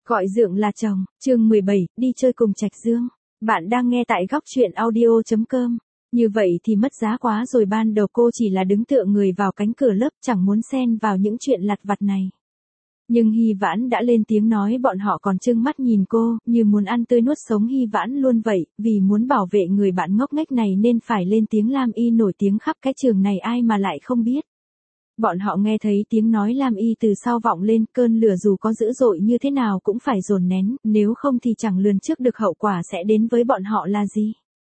Gọi dượng là chồng, chương 17, đi chơi cùng Trạch Dương. Bạn đang nghe tại góc truyện audio.com. Như vậy thì mất giá quá rồi, ban đầu cô chỉ là đứng tựa người vào cánh cửa lớp, chẳng muốn xen vào những chuyện lặt vặt này. Nhưng Hy Vãn đã lên tiếng nói bọn họ còn trừng mắt nhìn cô, như muốn ăn tươi nuốt sống Hy Vãn luôn vậy, vì muốn bảo vệ người bạn ngốc nghếch này nên phải lên tiếng. Lam Y nổi tiếng khắp cái trường này ai mà lại không biết. Bọn họ nghe thấy tiếng nói Lam Y từ sau vọng lên, cơn lửa dù có dữ dội như thế nào cũng phải dồn nén, nếu không thì chẳng lường trước được hậu quả sẽ đến với bọn họ là gì.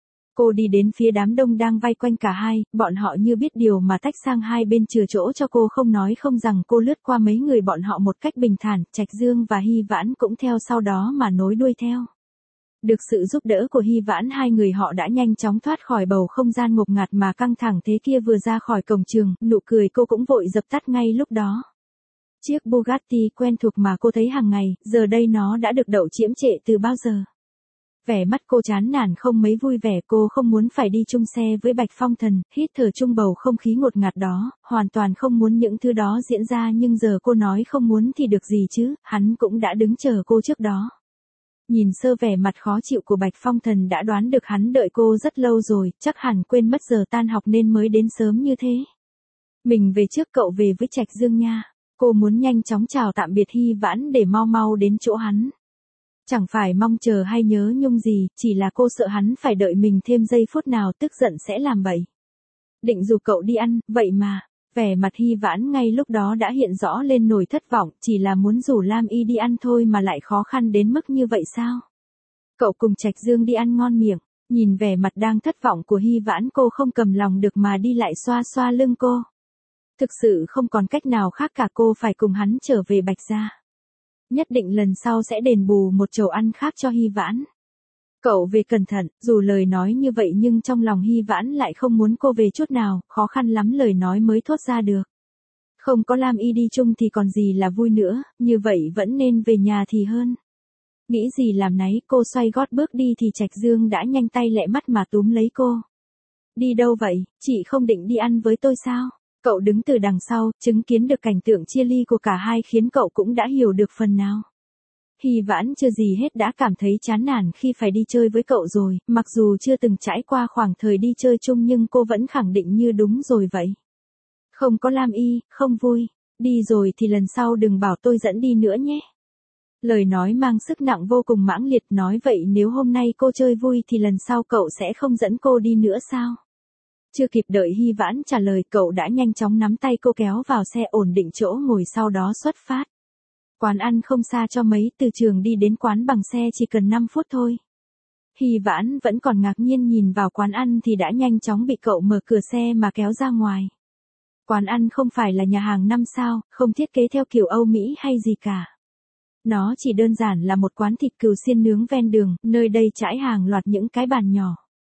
Cô đi đến phía đám đông đang vây quanh cả hai, bọn họ như biết điều mà tách sang hai bên chừa chỗ cho cô, không nói không rằng cô lướt qua mấy người bọn họ một cách bình thản, Trạch Dương và Hy Vãn cũng theo sau đó mà nối đuôi theo. Được sự giúp đỡ của Hy Vãn, hai người họ đã nhanh chóng thoát khỏi bầu không gian ngột ngạt mà căng thẳng thế kia. Vừa ra khỏi cổng trường, nụ cười cô cũng vội dập tắt ngay lúc đó. Chiếc Bugatti quen thuộc mà cô thấy hàng ngày, giờ đây nó đã được đậu chiếm trệ từ bao giờ. Vẻ mắt cô chán nản không mấy vui vẻ, cô không muốn phải đi chung xe với Bạch Phong Thần, hít thở chung bầu không khí ngột ngạt đó, hoàn toàn không muốn những thứ đó diễn ra, nhưng giờ cô nói không muốn thì được gì chứ, hắn cũng đã đứng chờ cô trước đó. Nhìn sơ vẻ mặt khó chịu của Bạch Phong Thần đã đoán được hắn đợi cô rất lâu rồi, chắc hẳn quên mất giờ tan học nên mới đến sớm như thế. Mình về trước, cậu về với Trạch Dương nha. Cô muốn nhanh chóng chào tạm biệt Hy Vãn để mau mau đến chỗ hắn. Chẳng phải mong chờ hay nhớ nhung gì, chỉ là cô sợ hắn phải đợi mình thêm giây phút nào tức giận sẽ làm bậy. Định rủ cậu đi ăn, vậy mà. Vẻ mặt Hy Vãn ngay lúc đó đã hiện rõ lên nỗi thất vọng, chỉ là muốn rủ Lam Y đi ăn thôi mà lại khó khăn đến mức như vậy sao? Cậu cùng Trạch Dương đi ăn ngon miệng, nhìn vẻ mặt đang thất vọng của Hy Vãn, cô không cầm lòng được mà đi lại xoa xoa lưng cô. Thực sự không còn cách nào khác cả, cô phải cùng hắn trở về Bạch Gia. Nhất định lần sau sẽ đền bù một chầu ăn khác cho Hy Vãn. Cậu về cẩn thận, dù lời nói như vậy nhưng trong lòng Hy Vãn lại không muốn cô về chút nào, khó khăn lắm lời nói mới thốt ra được. Không có Lam Y đi chung thì còn gì là vui nữa, như vậy vẫn nên về nhà thì hơn. Nghĩ gì làm nấy, cô xoay gót bước đi thì Trạch Dương đã nhanh tay lẹ mắt mà túm lấy cô. Đi đâu vậy, chị không định đi ăn với tôi sao? Cậu đứng từ đằng sau, chứng kiến được cảnh tượng chia ly của cả hai khiến cậu cũng đã hiểu được phần nào. Hy Vãn chưa gì hết đã cảm thấy chán nản khi phải đi chơi với cậu rồi, mặc dù chưa từng trải qua khoảng thời đi chơi chung nhưng cô vẫn khẳng định như đúng rồi vậy. Không có Lam Y, không vui, đi rồi thì lần sau đừng bảo tôi dẫn đi nữa nhé. Lời nói mang sức nặng vô cùng mãng liệt, nói vậy nếu hôm nay cô chơi vui thì lần sau cậu sẽ không dẫn cô đi nữa sao? Chưa kịp đợi Hy Vãn trả lời, cậu đã nhanh chóng nắm tay cô kéo vào xe ổn định chỗ ngồi sau đó xuất phát. Quán ăn không xa cho mấy, từ trường đi đến quán bằng xe chỉ cần 5 phút thôi. Hy Vãn vẫn còn ngạc nhiên nhìn vào quán ăn thì đã nhanh chóng bị cậu mở cửa xe mà kéo ra ngoài. Quán ăn không phải là nhà hàng 5 sao, không thiết kế theo kiểu Âu Mỹ hay gì cả. Nó chỉ đơn giản là một quán thịt cừu xiên nướng ven đường, nơi đây trải hàng loạt những cái bàn nhỏ.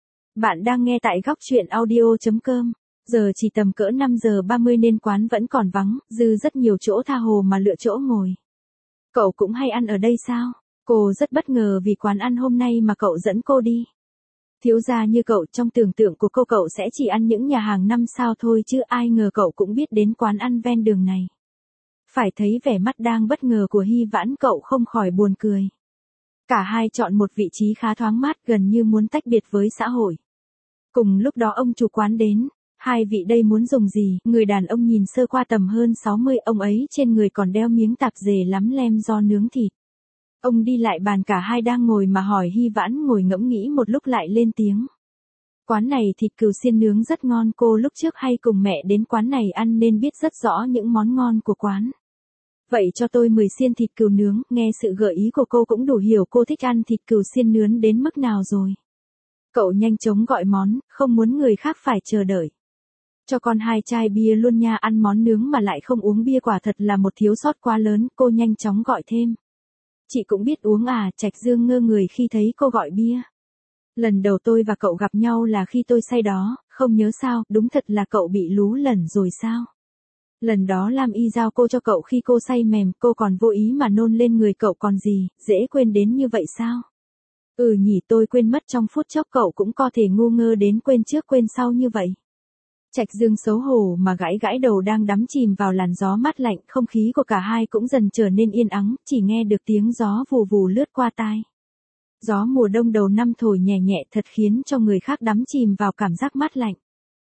Bạn đang nghe tại góc truyện audio.com. Giờ chỉ tầm cỡ 5 giờ 30 nên quán vẫn còn vắng, dư rất nhiều chỗ tha hồ mà lựa chỗ ngồi. Cậu cũng hay ăn ở đây sao? Cô rất bất ngờ vì quán ăn hôm nay mà cậu dẫn cô đi. Thiếu gia như cậu, trong tưởng tượng của cô cậu sẽ chỉ ăn những nhà hàng 5 sao thôi chứ ai ngờ cậu cũng biết đến quán ăn ven đường này. Phải thấy vẻ mắt đang bất ngờ của Hy Vãn, cậu không khỏi buồn cười. Cả hai chọn một vị trí khá thoáng mát, gần như muốn tách biệt với xã hội. Cùng lúc đó ông chủ quán đến. Hai vị đây muốn dùng gì? Người đàn ông nhìn sơ qua tầm hơn 60, ông ấy trên người còn đeo miếng tạp dề lắm lem do nướng thịt. Ông đi lại bàn cả hai đang ngồi mà hỏi. Hy Vãn ngồi ngẫm nghĩ một lúc lại lên tiếng. Quán này thịt cừu xiên nướng rất ngon, cô lúc trước hay cùng mẹ đến quán này ăn nên biết rất rõ những món ngon của quán. Vậy cho tôi 10 xiên thịt cừu nướng, nghe sự gợi ý của cô cũng đủ hiểu cô thích ăn thịt cừu xiên nướng đến mức nào rồi. Cậu nhanh chóng gọi món, không muốn người khác phải chờ đợi. Cho con 2 chai bia luôn nha, ăn món nướng mà lại không uống bia quả thật là một thiếu sót quá lớn, cô nhanh chóng gọi thêm. Chị cũng biết uống à? Trạch Dương ngơ người khi thấy cô gọi bia. Lần đầu tôi và cậu gặp nhau là khi tôi say đó, không nhớ sao, đúng thật là cậu bị lú lẫn rồi sao? Lần đó Lam Y giao cô cho cậu khi cô say mềm, cô còn vô ý mà nôn lên người cậu còn gì, dễ quên đến như vậy sao? Ừ nhỉ, tôi quên mất trong phút chốc, cậu cũng có thể ngu ngơ đến quên trước quên sau như vậy. Trạch Dương xấu hổ mà gãi gãi đầu đang đắm chìm vào làn gió mát lạnh, không khí của cả hai cũng dần trở nên yên ắng, chỉ nghe được tiếng gió vù vù lướt qua tai. Gió mùa đông đầu năm thổi nhẹ nhẹ thật khiến cho người khác đắm chìm vào cảm giác mát lạnh.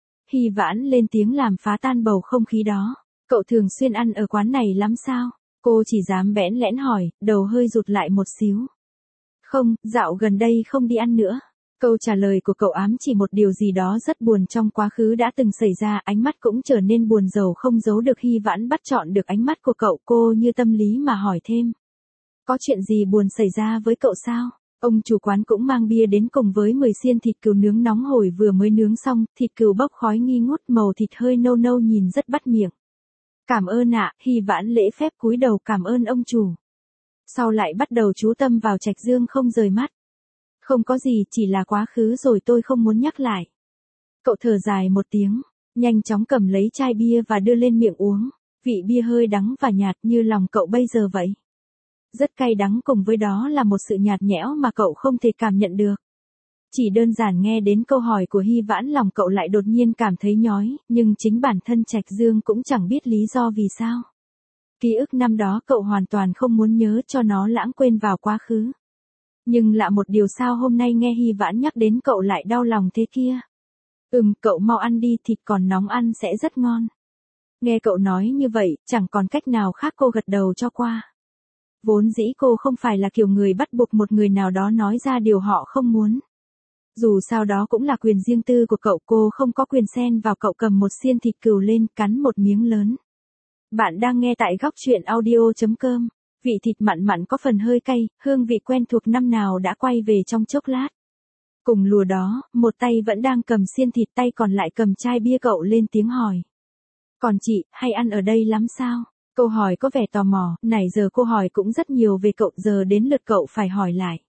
Hy Vãn lên tiếng làm phá tan bầu không khí đó. Cậu thường xuyên ăn ở quán này lắm sao? Cô chỉ dám bẽn lẽn hỏi, đầu hơi rụt lại một xíu. Không, dạo gần đây không đi ăn nữa. Câu trả lời của cậu ám chỉ một điều gì đó rất buồn trong quá khứ đã từng xảy ra, ánh mắt cũng trở nên buồn rầu không giấu được. Hy Vãn bắt chọn được ánh mắt của cậu, cô như tâm lý mà hỏi thêm. Có chuyện gì buồn xảy ra với cậu sao? Ông chủ quán cũng mang bia đến cùng với 10 xiên thịt cừu nướng nóng hổi vừa mới nướng xong, thịt cừu bốc khói nghi ngút, màu thịt hơi nâu nâu nhìn rất bắt miệng. Cảm ơn ạ, Hy Vãn lễ phép cúi đầu cảm ơn ông chủ. Sau lại bắt đầu chú tâm vào Trạch Dương không rời mắt. Không có gì, chỉ là quá khứ rồi tôi không muốn nhắc lại. Cậu thở dài một tiếng, nhanh chóng cầm lấy chai bia và đưa lên miệng uống. Vị bia hơi đắng và nhạt như lòng cậu bây giờ vậy. Rất cay đắng, cùng với đó là một sự nhạt nhẽo mà cậu không thể cảm nhận được. Chỉ đơn giản nghe đến câu hỏi của Hy Vãn, lòng cậu lại đột nhiên cảm thấy nhói, nhưng chính bản thân Trạch Dương cũng chẳng biết lý do vì sao. Ký ức năm đó cậu hoàn toàn không muốn nhớ cho nó lãng quên vào quá khứ. Nhưng lạ một điều, sao hôm nay nghe Hy Vãn nhắc đến cậu lại đau lòng thế kia. Cậu mau ăn đi, thịt còn nóng ăn sẽ rất ngon. Nghe cậu nói như vậy, chẳng còn cách nào khác, cô gật đầu cho qua. Vốn dĩ cô không phải là kiểu người bắt buộc một người nào đó nói ra điều họ không muốn. Dù sao đó cũng là quyền riêng tư của cậu, cô không có quyền xen vào. Cậu cầm một xiên thịt cừu lên, cắn một miếng lớn. Bạn đang nghe tại góc truyện audio.com. Vị thịt mặn mặn có phần hơi cay, hương vị quen thuộc năm nào đã quay về trong chốc lát. Cùng lùa đó, một tay vẫn đang cầm xiên thịt, tay còn lại cầm chai bia. Cậu lên tiếng hỏi. Còn chị, hay ăn ở đây lắm sao? Câu hỏi có vẻ tò mò, nãy giờ cô hỏi cũng rất nhiều về cậu, giờ đến lượt cậu phải hỏi lại.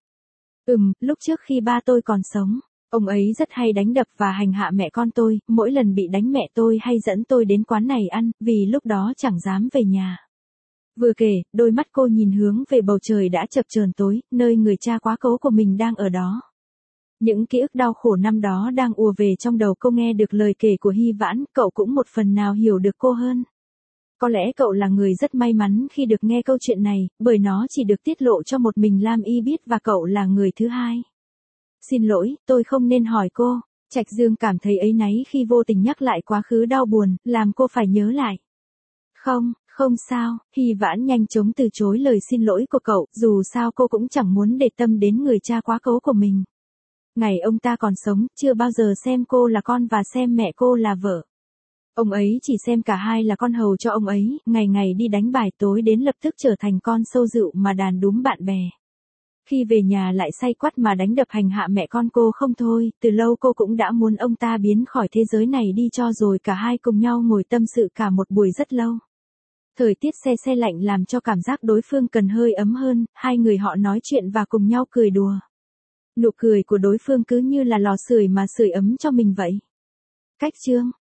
Lúc trước khi ba tôi còn sống, ông ấy rất hay đánh đập và hành hạ mẹ con tôi, mỗi lần bị đánh mẹ tôi hay dẫn tôi đến quán này ăn, vì lúc đó chẳng dám về nhà. Vừa kể, đôi mắt cô nhìn hướng về bầu trời đã chập chờn tối, nơi người cha quá cố của mình đang ở đó. Những ký ức đau khổ năm đó đang ùa về trong đầu cô. Nghe được lời kể của Hy Vãn, cậu cũng một phần nào hiểu được cô hơn. Có lẽ cậu là người rất may mắn khi được nghe câu chuyện này, bởi nó chỉ được tiết lộ cho một mình Lam Y biết và cậu là người thứ hai. Xin lỗi, tôi không nên hỏi cô. Trạch Dương cảm thấy áy náy khi vô tình nhắc lại quá khứ đau buồn, làm cô phải nhớ lại. Không sao, Hy Vãn nhanh chóng từ chối lời xin lỗi của cậu, dù sao cô cũng chẳng muốn để tâm đến người cha quá cố của mình. Ngày ông ta còn sống, chưa bao giờ xem cô là con và xem mẹ cô là vợ. Ông ấy chỉ xem cả hai là con hầu cho ông ấy, ngày ngày đi đánh bài, tối đến lập tức trở thành con sâu rượu mà đàn đúm bạn bè. Khi về nhà lại say quắt mà đánh đập hành hạ mẹ con cô không thôi, từ lâu cô cũng đã muốn ông ta biến khỏi thế giới này đi cho rồi cả hai cùng nhau ngồi tâm sự cả một buổi rất lâu. Thời tiết se lạnh làm cho cảm giác đối phương cần hơi ấm hơn, hai người họ nói chuyện và cùng nhau cười đùa. Nụ cười của đối phương cứ như là lò sưởi mà sưởi ấm cho mình vậy. Cách chương